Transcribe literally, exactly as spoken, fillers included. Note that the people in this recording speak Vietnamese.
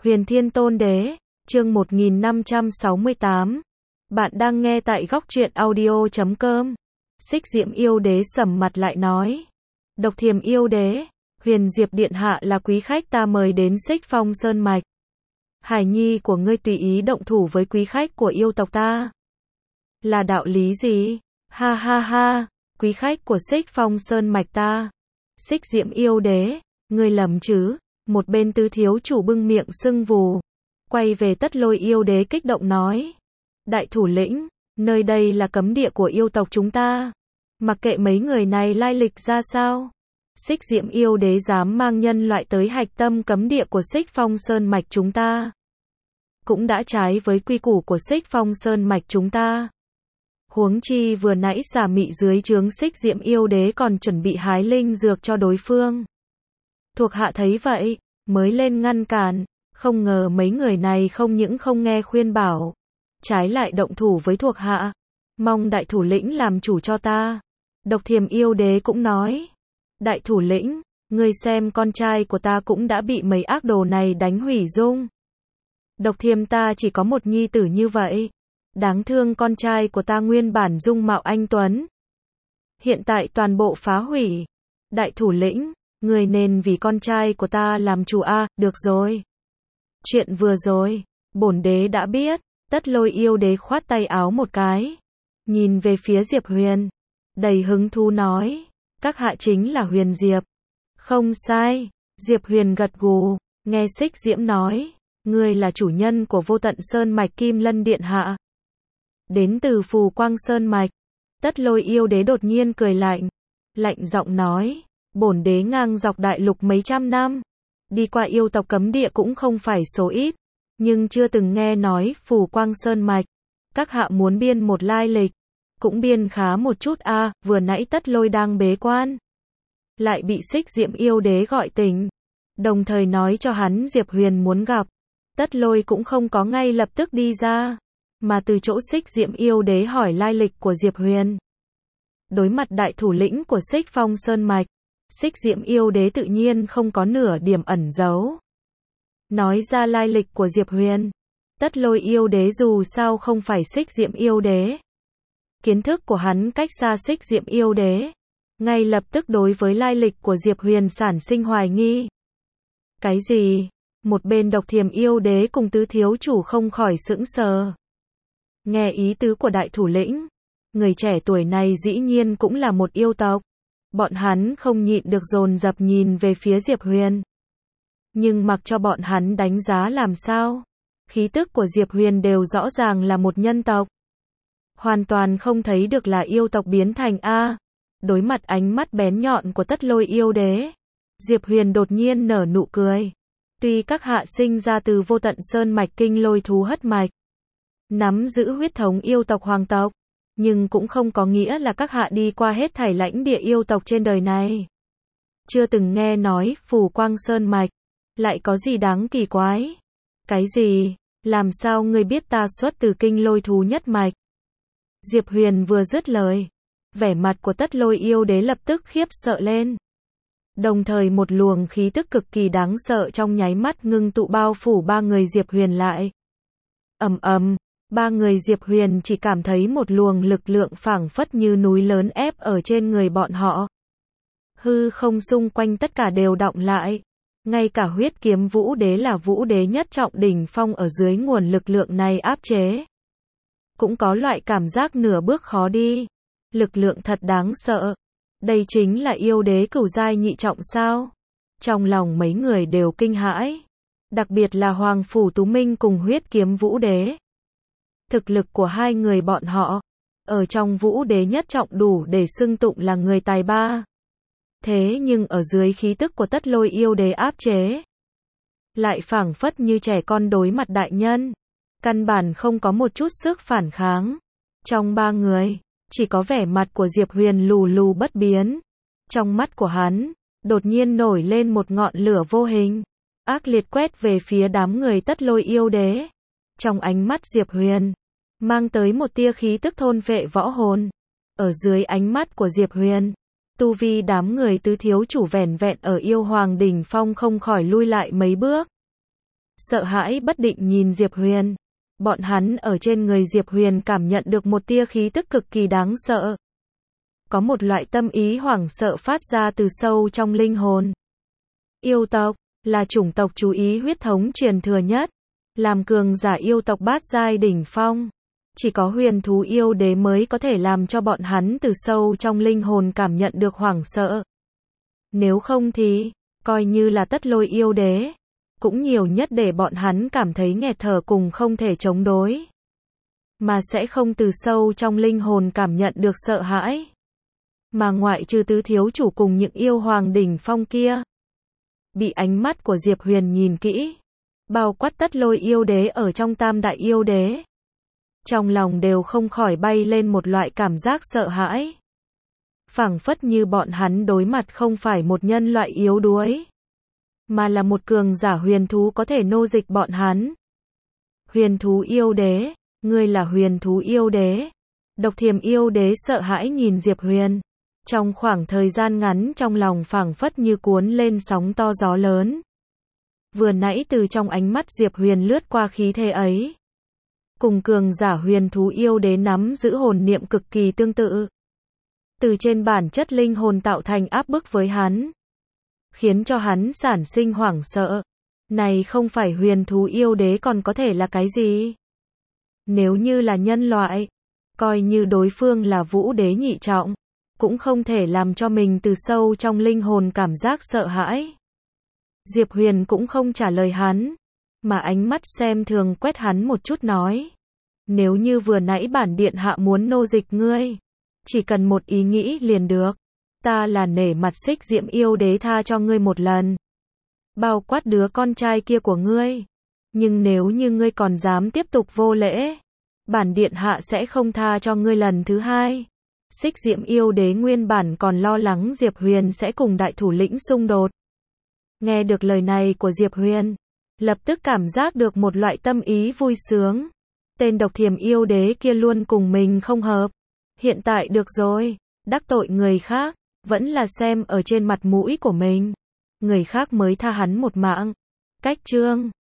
Huyền Thiên Tôn Đế, chương một nghìn năm trăm sáu mươi tám. Bạn đang nghe tại góc truyện audio chấm com. Xích Diễm Yêu Đế sầm mặt lại nói. Độc Thiềm Yêu Đế, Huyền Diệp Điện Hạ là quý khách ta mời đến Xích Phong Sơn Mạch. Hải nhi của ngươi tùy ý động thủ với quý khách của yêu tộc ta. Là đạo lý gì? Ha ha ha, quý khách của Xích Phong Sơn Mạch ta. Xích Diễm Yêu Đế, ngươi lầm chứ? Một bên tứ thiếu chủ bưng miệng sưng vù. Quay về Tất Lôi Yêu Đế kích động nói. Đại thủ lĩnh, nơi đây là cấm địa của yêu tộc chúng ta. Mặc kệ mấy người này lai lịch ra sao. Xích Diễm Yêu Đế dám mang nhân loại tới hạch tâm cấm địa của Xích Phong Sơn Mạch chúng ta. Cũng đã trái với quy củ của Xích Phong Sơn Mạch chúng ta. Huống chi vừa nãy xà mị dưới trướng Xích Diễm Yêu Đế còn chuẩn bị hái linh dược cho đối phương. Thuộc hạ thấy vậy, mới lên ngăn cản, không ngờ mấy người này không những không nghe khuyên bảo, trái lại động thủ với thuộc hạ. Mong đại thủ lĩnh làm chủ cho ta. Độc Thiềm Yêu Đế cũng nói. Đại thủ lĩnh, ngươi xem con trai của ta cũng đã bị mấy ác đồ này đánh hủy dung. Độc Thiềm ta chỉ có một nhi tử như vậy. Đáng thương con trai của ta nguyên bản dung mạo anh tuấn. Hiện tại toàn bộ phá hủy. Đại thủ lĩnh, người nên vì con trai của ta làm chủ a, à, được rồi. Chuyện vừa rồi, bổn đế đã biết. Tất Lôi Yêu Đế khoát tay áo một cái. Nhìn về phía Diệp Huyền. Đầy hứng thú nói. Các hạ chính là Huyền Diệp. Không sai. Diệp Huyền gật gù. Nghe Xích Diễm nói. Ngươi là chủ nhân của Vô Tận Sơn Mạch Kim Lân Điện Hạ. Đến từ Phù Quang Sơn Mạch. Tất Lôi Yêu Đế đột nhiên cười lạnh. Lạnh giọng nói. Bổn đế ngang dọc đại lục mấy trăm năm. Đi qua yêu tộc cấm địa cũng không phải số ít. Nhưng chưa từng nghe nói Phù Quang Sơn Mạch. Các hạ muốn biên một lai lịch. Cũng biên khá một chút a, à, vừa nãy Tất Lôi đang bế quan. Lại bị Xích Diễm Yêu Đế gọi tỉnh. Đồng thời nói cho hắn Diệp Huyền muốn gặp. Tất Lôi cũng không có ngay lập tức đi ra. Mà từ chỗ Xích Diễm Yêu Đế hỏi lai lịch của Diệp Huyền. Đối mặt đại thủ lĩnh của Xích Phong Sơn Mạch. Xích Diễm Yêu Đế tự nhiên không có nửa điểm ẩn giấu. Nói ra lai lịch của Diệp Huyền. Tất Lôi Yêu Đế dù sao không phải Xích Diễm Yêu Đế. Kiến thức của hắn cách xa Xích Diễm Yêu Đế. Ngay lập tức đối với lai lịch của Diệp Huyền sản sinh hoài nghi. Cái gì? Một bên Độc Thiềm Yêu Đế cùng tứ thiếu chủ không khỏi sững sờ. Nghe ý tứ của đại thủ lĩnh. Người trẻ tuổi này dĩ nhiên cũng là một yêu tộc. Bọn hắn không nhịn được dồn dập nhìn về phía Diệp Huyền. Nhưng mặc cho bọn hắn đánh giá làm sao. Khí tức của Diệp Huyền đều rõ ràng là một nhân tộc. Hoàn toàn không thấy được là yêu tộc biến thành A. Đối mặt ánh mắt bén nhọn của Tất Lôi Yêu Đế. Diệp Huyền đột nhiên nở nụ cười. Tuy các hạ sinh ra từ Vô Tận Sơn Mạch Kinh Lôi Thú Hất Mạch. Nắm giữ huyết thống yêu tộc hoàng tộc. Nhưng cũng không có nghĩa là các hạ đi qua hết thảy lãnh địa yêu tộc trên đời này. Chưa từng nghe nói Phù Quang Sơn Mạch. Lại có gì đáng kỳ quái? Cái gì? Làm sao ngươi biết ta xuất từ Kinh Lôi Thú Nhất Mạch? Diệp Huyền vừa dứt lời. Vẻ mặt của Tất Lôi Yêu Đế lập tức khiếp sợ lên. Đồng thời một luồng khí tức cực kỳ đáng sợ trong nháy mắt ngưng tụ bao phủ ba người Diệp Huyền lại. Ầm ầm. Ba người Diệp Huyền chỉ cảm thấy một luồng lực lượng phảng phất như núi lớn ép ở trên người bọn họ. Hư không xung quanh tất cả đều đọng lại. Ngay cả Huyết Kiếm Vũ Đế là Vũ Đế nhất trọng đỉnh phong ở dưới nguồn lực lượng này áp chế. Cũng có loại cảm giác nửa bước khó đi. Lực lượng thật đáng sợ. Đây chính là yêu đế cửu giai nhị trọng sao? Trong lòng mấy người đều kinh hãi. Đặc biệt là Hoàng Phủ Tú Minh cùng Huyết Kiếm Vũ Đế. Thực lực của hai người bọn họ, ở trong Vũ Đế nhất trọng đủ để xưng tụng là người tài ba. Thế nhưng ở dưới khí tức của Tất Lôi Yêu Đế áp chế, lại phảng phất như trẻ con đối mặt đại nhân. Căn bản không có một chút sức phản kháng. Trong ba người, chỉ có vẻ mặt của Diệp Huyền lù lù bất biến. Trong mắt của hắn, đột nhiên nổi lên một ngọn lửa vô hình. Ác liệt quét về phía đám người Tất Lôi Yêu Đế. Trong ánh mắt Diệp Huyền, mang tới một tia khí tức thôn vệ võ hồn. Ở dưới ánh mắt của Diệp Huyền, tu vi đám người tứ thiếu chủ vẻn vẹn ở yêu hoàng đỉnh phong không khỏi lui lại mấy bước. sợ hãi bất định nhìn Diệp Huyền. Bọn hắn ở trên người Diệp Huyền cảm nhận được một tia khí tức cực kỳ đáng sợ. Có một loại tâm ý hoảng sợ phát ra từ sâu trong linh hồn. Yêu tộc là chủng tộc chú ý huyết thống truyền thừa nhất, làm cường giả yêu tộc bát giai đỉnh phong. Chỉ có huyền thú yêu đế mới có thể làm cho bọn hắn từ sâu trong linh hồn cảm nhận được hoảng sợ. Nếu không thì, coi như là tất lôi yêu đế, cũng nhiều nhất để bọn hắn cảm thấy nghẹt thở cùng không thể chống đối. Mà sẽ không từ sâu trong linh hồn cảm nhận được sợ hãi. Mà ngoại trừ tứ thiếu chủ cùng những yêu hoàng đỉnh phong kia. Bị ánh mắt của Diệp Huyền nhìn kỹ. Bao quát tất lôi yêu đế ở trong tam đại yêu đế. Trong lòng đều không khỏi bay lên một loại cảm giác sợ hãi. Phảng phất như bọn hắn đối mặt không phải một nhân loại yếu đuối, mà là một cường giả huyền thú có thể nô dịch bọn hắn. Huyền thú yêu đế, ngươi là huyền thú yêu đế. Độc Thiềm yêu đế sợ hãi nhìn Diệp Huyền. Trong khoảng thời gian ngắn trong lòng phảng phất như cuốn lên sóng to gió lớn. Vừa nãy từ trong ánh mắt Diệp Huyền lướt qua khí thế ấy. Cùng cường giả huyền thú yêu đế nắm giữ hồn niệm cực kỳ tương tự. Từ trên bản chất linh hồn tạo thành áp bức với hắn. Khiến cho hắn sản sinh hoảng sợ. Này không phải huyền thú yêu đế còn có thể là cái gì? Nếu như là nhân loại, coi như đối phương là vũ đế nhị trọng, cũng không thể làm cho mình từ sâu trong linh hồn cảm giác sợ hãi. Diệp Huyền cũng không trả lời hắn, mà ánh mắt xem thường quét hắn một chút nói. Nếu như vừa nãy bản điện hạ muốn nô dịch ngươi, chỉ cần một ý nghĩ liền được. Ta là nể mặt Xích Diệm yêu đế tha cho ngươi một lần. Bao quát đứa con trai kia của ngươi. Nhưng nếu như ngươi còn dám tiếp tục vô lễ, bản điện hạ sẽ không tha cho ngươi lần thứ hai. Xích Diệm yêu đế nguyên bản còn lo lắng Diệp Huyền sẽ cùng đại thủ lĩnh xung đột. Nghe được lời này của Diệp Huyền, lập tức cảm giác được một loại tâm ý vui sướng. Tên Độc Thiềm yêu đế kia luôn cùng mình không hợp. Hiện tại được rồi, đắc tội người khác, vẫn là xem ở trên mặt mũi của mình. Người khác mới tha hắn một mạng. Cách chương